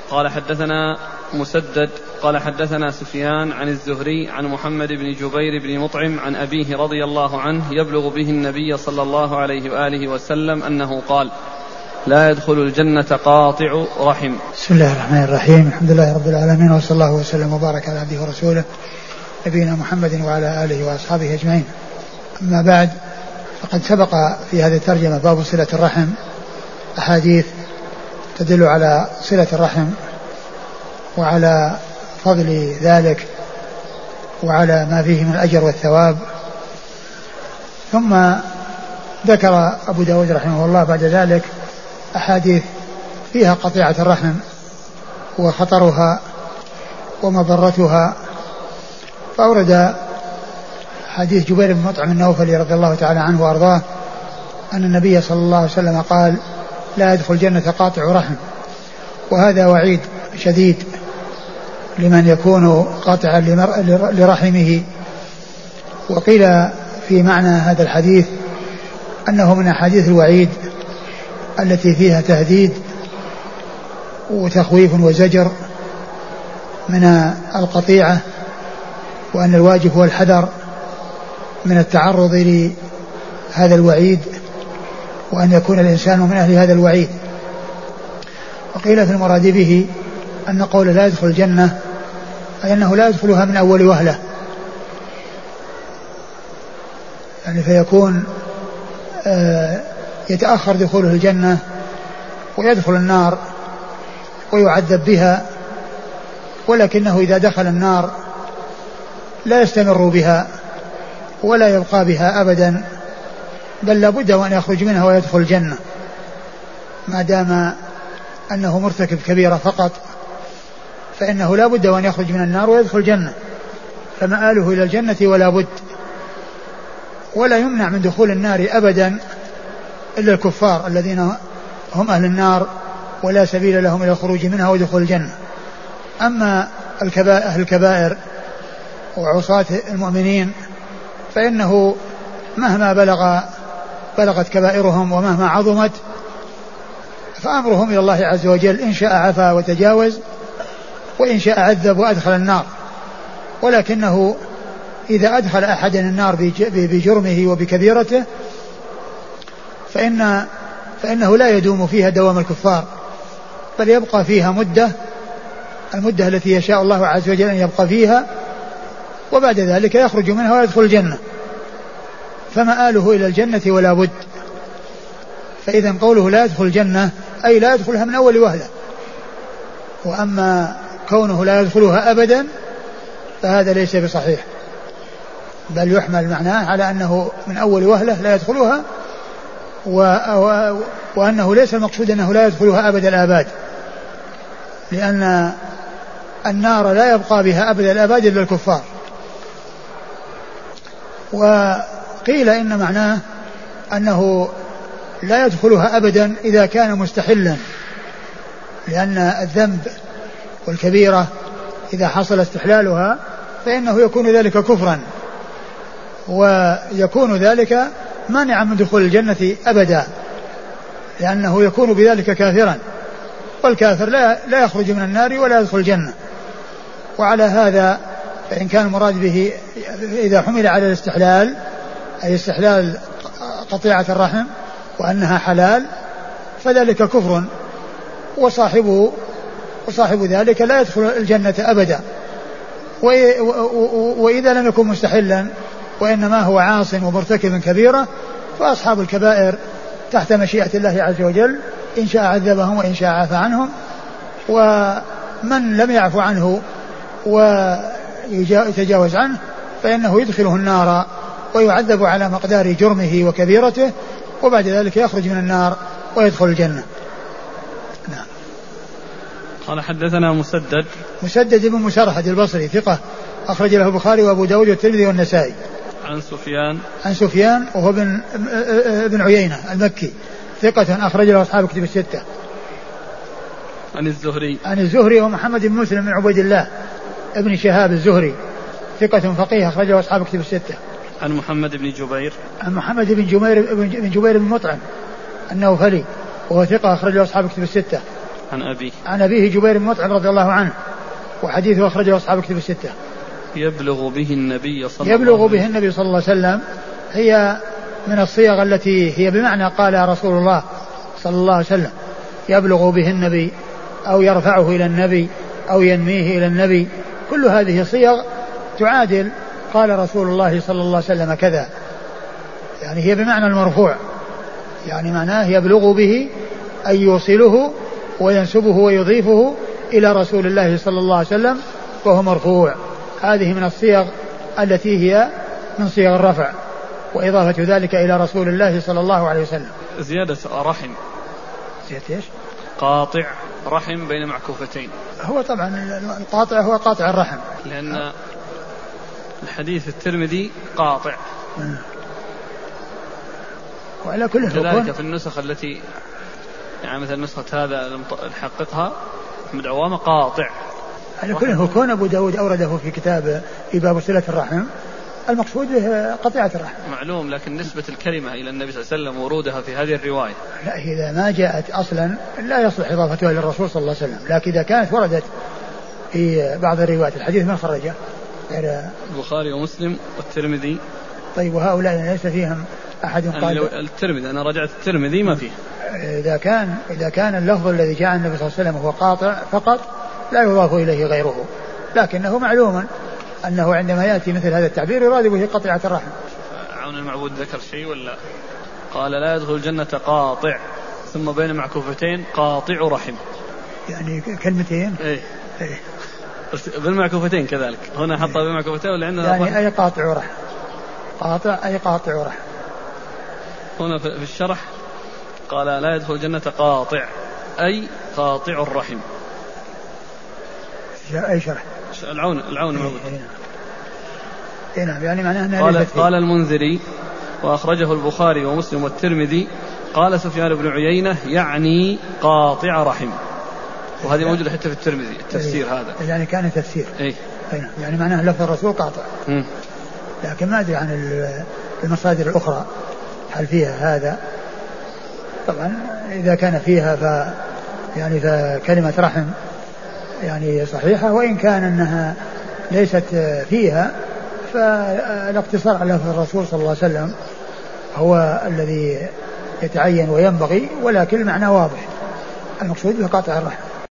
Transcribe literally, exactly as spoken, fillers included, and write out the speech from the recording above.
قال حدثنا مسدد قال حدثنا سفيان عن الزهري عن محمد بن جبير بن مطعم عن أبيه رضي الله عنه يبلغ به النبي صلى الله عليه وآله وسلم أنه قال لا يدخل الجنة قاطع رحم. بسم الله الرحمن الرحيم. الحمد لله رب العالمين، وصلى الله وسلم وبارك على عبده ورسوله نبينا محمد وعلى آله وأصحابه أجمعين. أما بعد، فقد سبق في هذه الترجمة باب صلة الرحم أحاديث تدل على صلة الرحم وعلى فضل ذلك وعلى ما فيه من الأجر والثواب. ثم ذكر أبو داود رحمه الله بعد ذلك أحاديث فيها قطيعة الرحم وخطرها ومضرتها، فأورد حديث جبير بن مطعم النوفلي رضي الله تعالى عنه وأرضاه أن النبي صلى الله عليه وسلم قال لا يدخل الجنة قاطع رحم، وهذا وعيد شديد لمن يكون قاطعا لرحمه. وقيل في معنى هذا الحديث أنه من أحاديث الوعيد التي فيها تهديد وتخويف وزجر من القطيعة، وأن الواجب هو الحذر من التعرض لهذا الوعيد، وأن يكون الإنسان من أهل هذا الوعيد. وقيل في المراد به أن قول لا يدخل الجنة أي أنه لا يدخلها من أول وهلة، يعني فيكون آه يتأخر دخوله الجنة ويدخل النار ويعذب بها، ولكنه إذا دخل النار لا يستمر بها ولا يبقى بها أبدا، بل لابد وأن يخرج منها ويدخل الجنة، ما دام أنه مرتكب كبيرة فقط فإنه لا بد وأن يخرج من النار ويدخل الجنة، فمآله إلى الجنة ولا بد. ولا يمنع من دخول النار أبدا إلا الكفار الذين هم أهل النار ولا سبيل لهم إلى الخروج منها ودخول الجنة. أما أهل الكبائر وعصاة المؤمنين فإنه مهما بلغ بلغت كبائرهم ومهما عظمت فأمرهم إلى الله عز وجل، إن شاء عفا وتجاوز وإن شاء عذب وأدخل النار. ولكنه إذا أدخل أحد النار بجرمه وبكبيرته فإن فإنه لا يدوم فيها دوام الكفار، بل يبقى فيها مدة المدة التي يشاء الله عز وجل أن يبقى فيها، وبعد ذلك يخرج منها ويدخل الجنة، فمآله إلى الجنة ولا بد. فإذا قوله لا يدخل الجنة أي لا يدخلها من أول وهلة، وأما كونه لا يدخلها أبدا فهذا ليس بصحيح، بل يحمل معناه على أنه من أول وهلة لا يدخلها، و... و... وأنه ليس المقصود أنه لا يدخلها أبد الآباد، لأن النار لا يبقى بها أبد الآباد إلا الكفار. وقيل إن معناه أنه لا يدخلها أبدا إذا كان مستحلا، لأن الذنب والكبيرة إذا حصل استحلالها فإنه يكون ذلك كفرا، ويكون ذلك مانعا من دخول الجنة أبدا، لأنه يكون بذلك كافرا، والكافر لا, لا يخرج من النار ولا يدخل الجنة. وعلى هذا فإن كان المراد به إذا حمل على الاستحلال أي استحلال قطيعة الرحم وأنها حلال فذلك كفر، وصاحبه وصاحب ذلك لا يدخل الجنة أبدا. وإذا لم يكن مستحلا وإنما هو عاص ومرتكب كبيرة فأصحاب الكبائر تحت مشيئة الله عز وجل، إن شاء عذبهم وإن شاء عفى عنهم. ومن لم يعفو عنه ويتجاوز عنه فإنه يدخله النار ويعذب على مقدار جرمه وكبيرته، وبعد ذلك يخرج من النار ويدخل الجنة. نعم. قال حدثنا مسدد مسدد بن مسرهد البصري ثقة أخرج له البخاري وأبو داود والترمذي والنسائي. عن سفيان عن سفيان وهو بن ابن عيينة المكي ثقة أخرج له أصحاب كتب الستة. عن الزهري عن الزهري ومحمد بن مسلم بن عبيد الله ابن شهاب الزهري ثقة فقيه أخرج له أصحاب كتب الستة. عن محمد بن جبير عن محمد بن جبير بن جبير بن مطعم النوفلي وهو ثقة أخرج له أصحاب كتب الستة. عن أبيه عن أبيه جبير بن مطعم رضي الله عنه، وحديثه أخرجه أصحاب كتب الستة. يبلغ به النبي صلى الله عليه وسلم يبلغ به النبي صلى الله عليه وسلم هي من الصيغ التي هي بمعنى قال رسول الله صلى الله عليه وسلم، يبلغ به النبي أو يرفعه إلى النبي أو ينميه إلى النبي، كل هذه صيغ تعادل قال رسول الله صلى الله عليه وسلم كذا، يعني هي بمعنى المرفوع، يعني معناه يبلغ به أن يوصله وينسبه ويضيفه إلى رسول الله صلى الله عليه وسلم وهو مرفوع. هذه من الصيغ التي هي من صيغ الرفع وإضافة ذلك إلى رسول الله صلى الله عليه وسلم. زيادة رحم، زيادة إيش؟ قاطع رحم بين معكوفتين. هو طبعا القاطع هو قاطع الرحم، لأن الحديث الترمذي قاطع. وعلى كل كذلك في النسخ التي يعني مثل نسخة هذا لم نحققها أحمد عوامة قاطع. على كل هو كون أبو داود أورده في كتاب في باب صلة الرحم، المقصود به قطيعة الرحم معلوم، لكن نسبة الكلمة إلى النبي صلى الله عليه وسلم ورودها في هذه الرواية لا، إذا ما جاءت أصلا لا يصلح إضافتها للرسول صلى الله عليه وسلم، لكن إذا كانت وردت في بعض الروايات الحديث من خرجه البخاري ومسلم والترمذي. طيب وهؤلاء ليس فيهم أحد قال الترمذي، أنا رجعت الترمذي ما فيه. إذا كان إذا كان اللفظ الذي جاء عن النبي صلى الله عليه وسلم هو قاطع فقط لا يضاف إليه غيره، لكنه معلوم أنه عندما يأتي مثل هذا التعبير يراد به قطيعة الرحم. عون المعبود ذكر شيء ولا قال لا يدخل الجنة قاطع ثم بين معكوفتين قاطع رحم، يعني كلمتين ايه ايه بالمعكوفتين كذلك هنا حطها بالمعكوفتين ولا عندنا يعني أي قاطع رحم، قاطع أي قاطع رحم. هنا في الشرح قال لا يدخل الجنة قاطع أي قاطع الرحم. أي شرح؟ العون العون المعبود. إيه نعم، يعني معناه أنها قال, قال المنذري وأخرجه البخاري ومسلم والترمذي. قال سفيان بن عيينة يعني قاطع رحم، وهذه موجودة حتى في الترمذي التفسير. إيه هذا يعني كان تفسير. إيه نعم، يعني معناه لفظ الرسول قاطع. م. لكن ما أدري عن المصادر الأخرى هل فيها هذا. طبعا إذا كان فيها ف يعني فكلمة رحم يعني صحيحة، وإن كان أنها ليست فيها فالاقتصار على لفظ الرسول صلى الله عليه وسلم هو الذي يتعين وينبغي، ولكن المعنى واضح، المقصود بقاطع الرحم.